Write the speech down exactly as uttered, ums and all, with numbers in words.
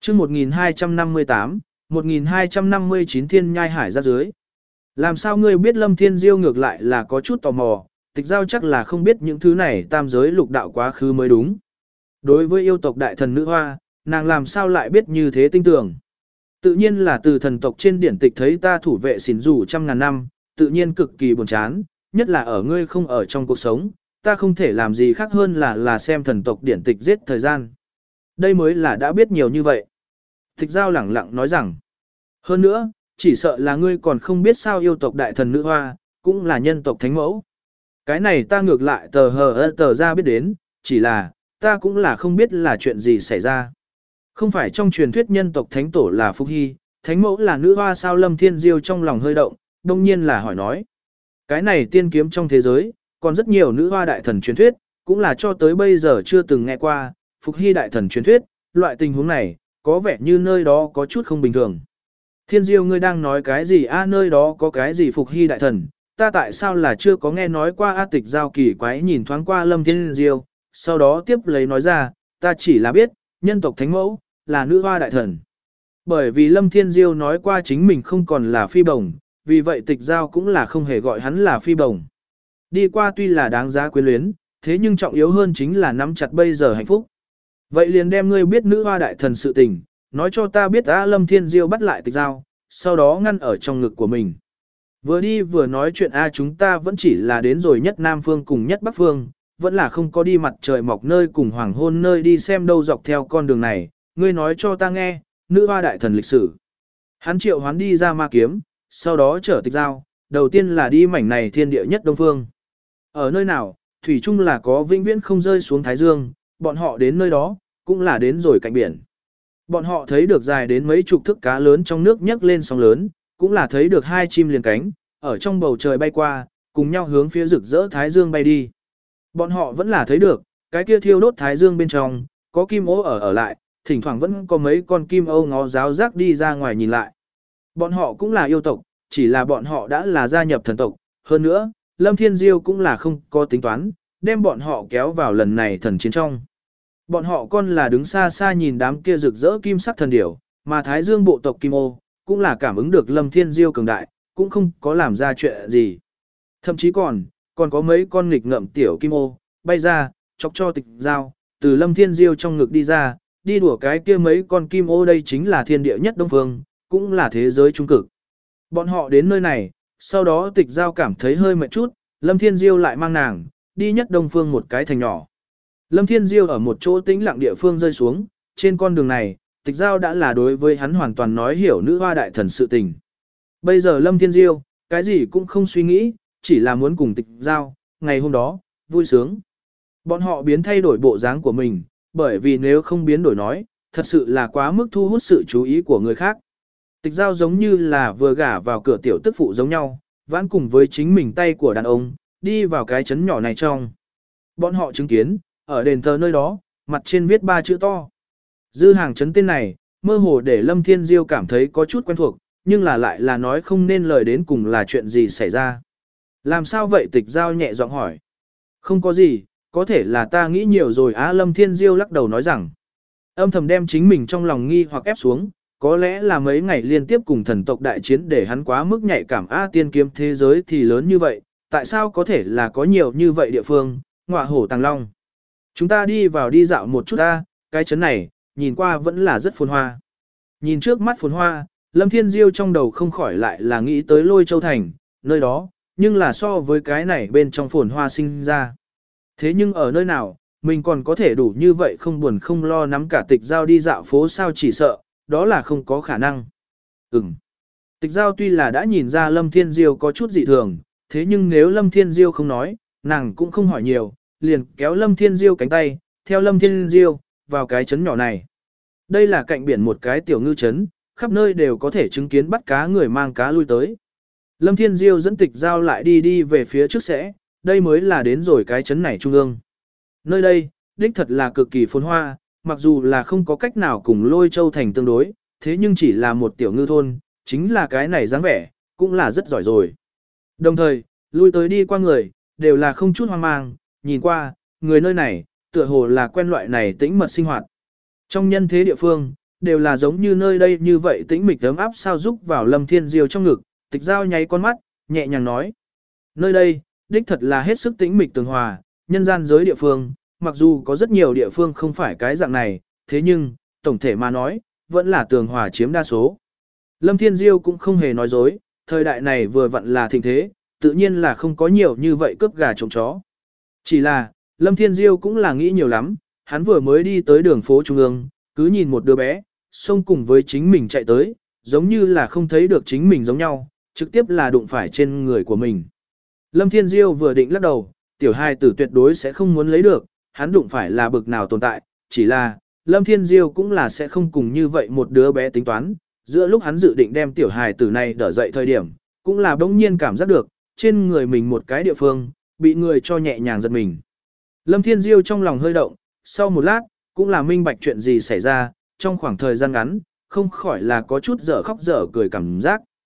chương một nghìn hai trăm năm mươi tám, một nghìn hai trăm năm mươi chín thiên nhai hải ra dưới. Làm sao ngươi biết Lâm Thiên Diêu ngược lại là có chút tò mò, tịch giao chắc là không biết những thứ này tam giới lục đạo quá khứ mới đúng. Đối với yêu tộc đại thần nữ hoa, nàng làm sao lại biết như thế tinh tưởng. Tự nhiên là từ thần tộc trên điển tịch thấy ta thủ vệ xỉn rủ trăm ngàn năm, tự nhiên cực kỳ buồn chán, nhất là ở ngươi không ở trong cuộc sống, ta không thể làm gì khác hơn là là xem thần tộc điển tịch giết thời gian. Đây mới là đã biết nhiều như vậy. Tịch giao lẳng lặng nói rằng, hơn nữa, chỉ sợ là ngươi còn không biết sao yêu tộc đại thần nữ hoa, cũng là nhân tộc thánh mẫu. Cái này ta ngược lại tờ hờ tờ ra biết đến, chỉ là, ta cũng là không biết là chuyện gì xảy ra. Không phải trong truyền thuyết nhân tộc thánh tổ là Phúc Hy, thánh mẫu là nữ hoa sao? Lâm Thiên Diêu trong lòng hơi động, đông nhiên là hỏi nói. Cái này tiên kiếm trong thế giới, còn rất nhiều nữ hoa đại thần truyền thuyết, cũng là cho tới bây giờ chưa từng nghe qua, Phục Hy đại thần truyền thuyết, loại tình huống này, có vẻ như nơi đó có chút không bình thường. Thiên Diêu ngươi đang nói cái gì a? Nơi đó có cái gì Phục Hy đại thần, ta tại sao là chưa có nghe nói qua? A Tịch giao kỳ quái nhìn thoáng qua Lâm Thiên Diêu, sau đó tiếp lấy nói ra, ta chỉ là biết, nhân tộc thánh mẫu, là nữ hoa đại thần. Bởi vì Lâm Thiên Diêu nói qua chính mình không còn là phi bồng, vì vậy tịch giao cũng là không hề gọi hắn là phi bồng. Đi qua tuy là đáng giá quyến luyến, thế nhưng trọng yếu hơn chính là nắm chặt bây giờ hạnh phúc. Vậy liền đem ngươi biết nữ hoa đại thần sự tình, nói cho ta biết. A Lâm Thiên Diêu bắt lại tịch giao, sau đó ngăn ở trong ngực của mình. Vừa đi vừa nói chuyện A chúng ta vẫn chỉ là đến rồi nhất Nam Phương cùng nhất Bắc Phương, vẫn là không có đi mặt trời mọc nơi cùng hoàng hôn nơi đi xem đâu. Dọc theo con đường này, ngươi nói cho ta nghe, nữ hoa đại thần lịch sử. Hắn triệu hoán đi ra ma kiếm, sau đó chở tịch giao, đầu tiên là đi mảnh này thiên địa nhất Đông Phương. Ở nơi nào, thủy chung là có vĩnh viễn không rơi xuống Thái Dương, bọn họ đến nơi đó, cũng là đến rồi cạnh biển. Bọn họ thấy được dài đến mấy chục thước cá lớn trong nước nhấc lên sóng lớn, cũng là thấy được hai chim liền cánh, ở trong bầu trời bay qua, cùng nhau hướng phía rực rỡ Thái Dương bay đi. Bọn họ vẫn là thấy được, cái kia thiêu đốt Thái Dương bên trong, có kim ố ở ở lại, thỉnh thoảng vẫn có mấy con kim âu ngó giáo giác đi ra ngoài nhìn lại. Bọn họ cũng là yêu tộc, chỉ là bọn họ đã là gia nhập thần tộc, hơn nữa, Lâm Thiên Diêu cũng là không có tính toán, đem bọn họ kéo vào lần này thần chiến trong. Bọn họ còn là đứng xa xa nhìn đám kia rực rỡ kim sắc thần điểu, mà Thái Dương bộ tộc Kim Ô, cũng là cảm ứng được Lâm Thiên Diêu cường đại, cũng không có làm ra chuyện gì. Thậm chí còn, còn có mấy con nghịch ngợm tiểu Kim Ô, bay ra, chọc cho tịch giao, từ Lâm Thiên Diêu trong ngực đi ra, đi đùa cái kia mấy con Kim Ô. Đây chính là thiên địa nhất Đông Phương, cũng là thế giới trung cực. Bọn họ đến nơi này, sau đó tịch giao cảm thấy hơi mệt chút, Lâm Thiên Diêu lại mang nàng, đi nhất Đông Phương một cái thành nhỏ. Lâm Thiên Diêu ở một chỗ tĩnh lặng địa phương rơi xuống, trên con đường này, tịch giao đã là đối với hắn hoàn toàn nói hiểu nữ hoa đại thần sự tình. Bây giờ Lâm Thiên Diêu, cái gì cũng không suy nghĩ, chỉ là muốn cùng tịch giao, ngày hôm đó, vui sướng. Bọn họ biến thay đổi bộ dáng của mình, bởi vì nếu không biến đổi nói, thật sự là quá mức thu hút sự chú ý của người khác. Tịch giao giống như là vừa gả vào cửa tiểu tức phụ giống nhau, vãn cùng với chính mình tay của đàn ông, đi vào cái chấn nhỏ này trong. Bọn họ chứng kiến, ở đền thờ nơi đó, mặt trên viết ba chữ to. Dư hàng chấn tên này, mơ hồ để Lâm Thiên Diêu cảm thấy có chút quen thuộc, nhưng là lại là nói không nên lời đến cùng là chuyện gì xảy ra. Làm sao vậy? Tịch giao nhẹ giọng hỏi. Không có gì, có thể là ta nghĩ nhiều rồi á. Lâm Thiên Diêu lắc đầu nói rằng, âm thầm đem chính mình trong lòng nghi hoặc ép xuống, có lẽ là mấy ngày liên tiếp cùng thần tộc đại chiến để hắn quá mức nhạy cảm. A tiên kiếm thế giới thì lớn như vậy, tại sao có thể là có nhiều như vậy địa phương, ngọa hổ tàng long. Chúng ta đi vào đi dạo một chút ta, cái chấn này, nhìn qua vẫn là rất phồn hoa. Nhìn trước mắt phồn hoa, Lâm Thiên Diêu trong đầu không khỏi lại là nghĩ tới Lôi Châu Thành, nơi đó, nhưng là so với cái này bên trong phồn hoa sinh ra. Thế nhưng ở nơi nào, mình còn có thể đủ như vậy không buồn không lo nắm cả tịch giao đi dạo phố sao? Chỉ sợ, đó là không có khả năng. Ừm. Tịch giao tuy là đã nhìn ra Lâm Thiên Diêu có chút dị thường, thế nhưng nếu Lâm Thiên Diêu không nói, nàng cũng không hỏi nhiều, liền kéo Lâm Thiên Diêu cánh tay, theo Lâm Thiên Diêu, vào cái trấn nhỏ này. Đây là cạnh biển một cái tiểu ngư trấn, khắp nơi đều có thể chứng kiến bắt cá người mang cá lui tới. Lâm Thiên Diêu dẫn tịch giao lại đi đi về phía trước sẽ, đây mới là đến rồi cái trấn này trung ương. Nơi đây, đích thật là cực kỳ phồn hoa, mặc dù là không có cách nào cùng Lôi Châu Thành tương đối, thế nhưng chỉ là một tiểu ngư thôn, chính là cái này dáng vẻ, cũng là rất giỏi rồi. Đồng thời, lui tới đi qua người, đều là không chút hoang mang, nhìn qua, người nơi này, tựa hồ là quen loại này tĩnh mật sinh hoạt. Trong nhân thế địa phương, đều là giống như nơi đây như vậy tĩnh mịch ấm áp sao giúp vào Lâm Thiên Diêu trong ngực, Tịch Giao nháy con mắt, nhẹ nhàng nói. Nơi đây, đích thật là hết sức tĩnh mịch tường hòa, nhân gian giới địa phương, mặc dù có rất nhiều địa phương không phải cái dạng này, thế nhưng, tổng thể mà nói, vẫn là tường hòa chiếm đa số. Lâm Thiên Diêu cũng không hề nói dối, thời đại này vừa vặn là thịnh thế, tự nhiên là không có nhiều như vậy cướp gà trộm chó. Chỉ là, Lâm Thiên Diêu cũng là nghĩ nhiều lắm, hắn vừa mới đi tới đường phố Trung ương, cứ nhìn một đứa bé, xông cùng với chính mình chạy tới, giống như là không thấy được chính mình giống nhau, trực tiếp là đụng phải trên người của mình. Lâm Thiên Diêu vừa định lắc đầu, tiểu hài tử tuyệt đối sẽ không muốn lấy được, hắn đụng phải là bực nào tồn tại, chỉ là, Lâm Thiên Diêu cũng là sẽ không cùng như vậy một đứa bé tính toán, giữa lúc hắn dự định đem tiểu hài tử này đỡ dậy thời điểm, cũng là bỗng nhiên cảm giác được, trên người mình một cái địa phương, bị người cho nhẹ nhàng giật mình. Lâm Thiên Diêu trong lòng hơi động, sau một lát, cũng là minh bạch chuyện gì xảy ra, trong khoảng thời gian ngắn, không khỏi là có chút dở khóc dở cười cảm giác.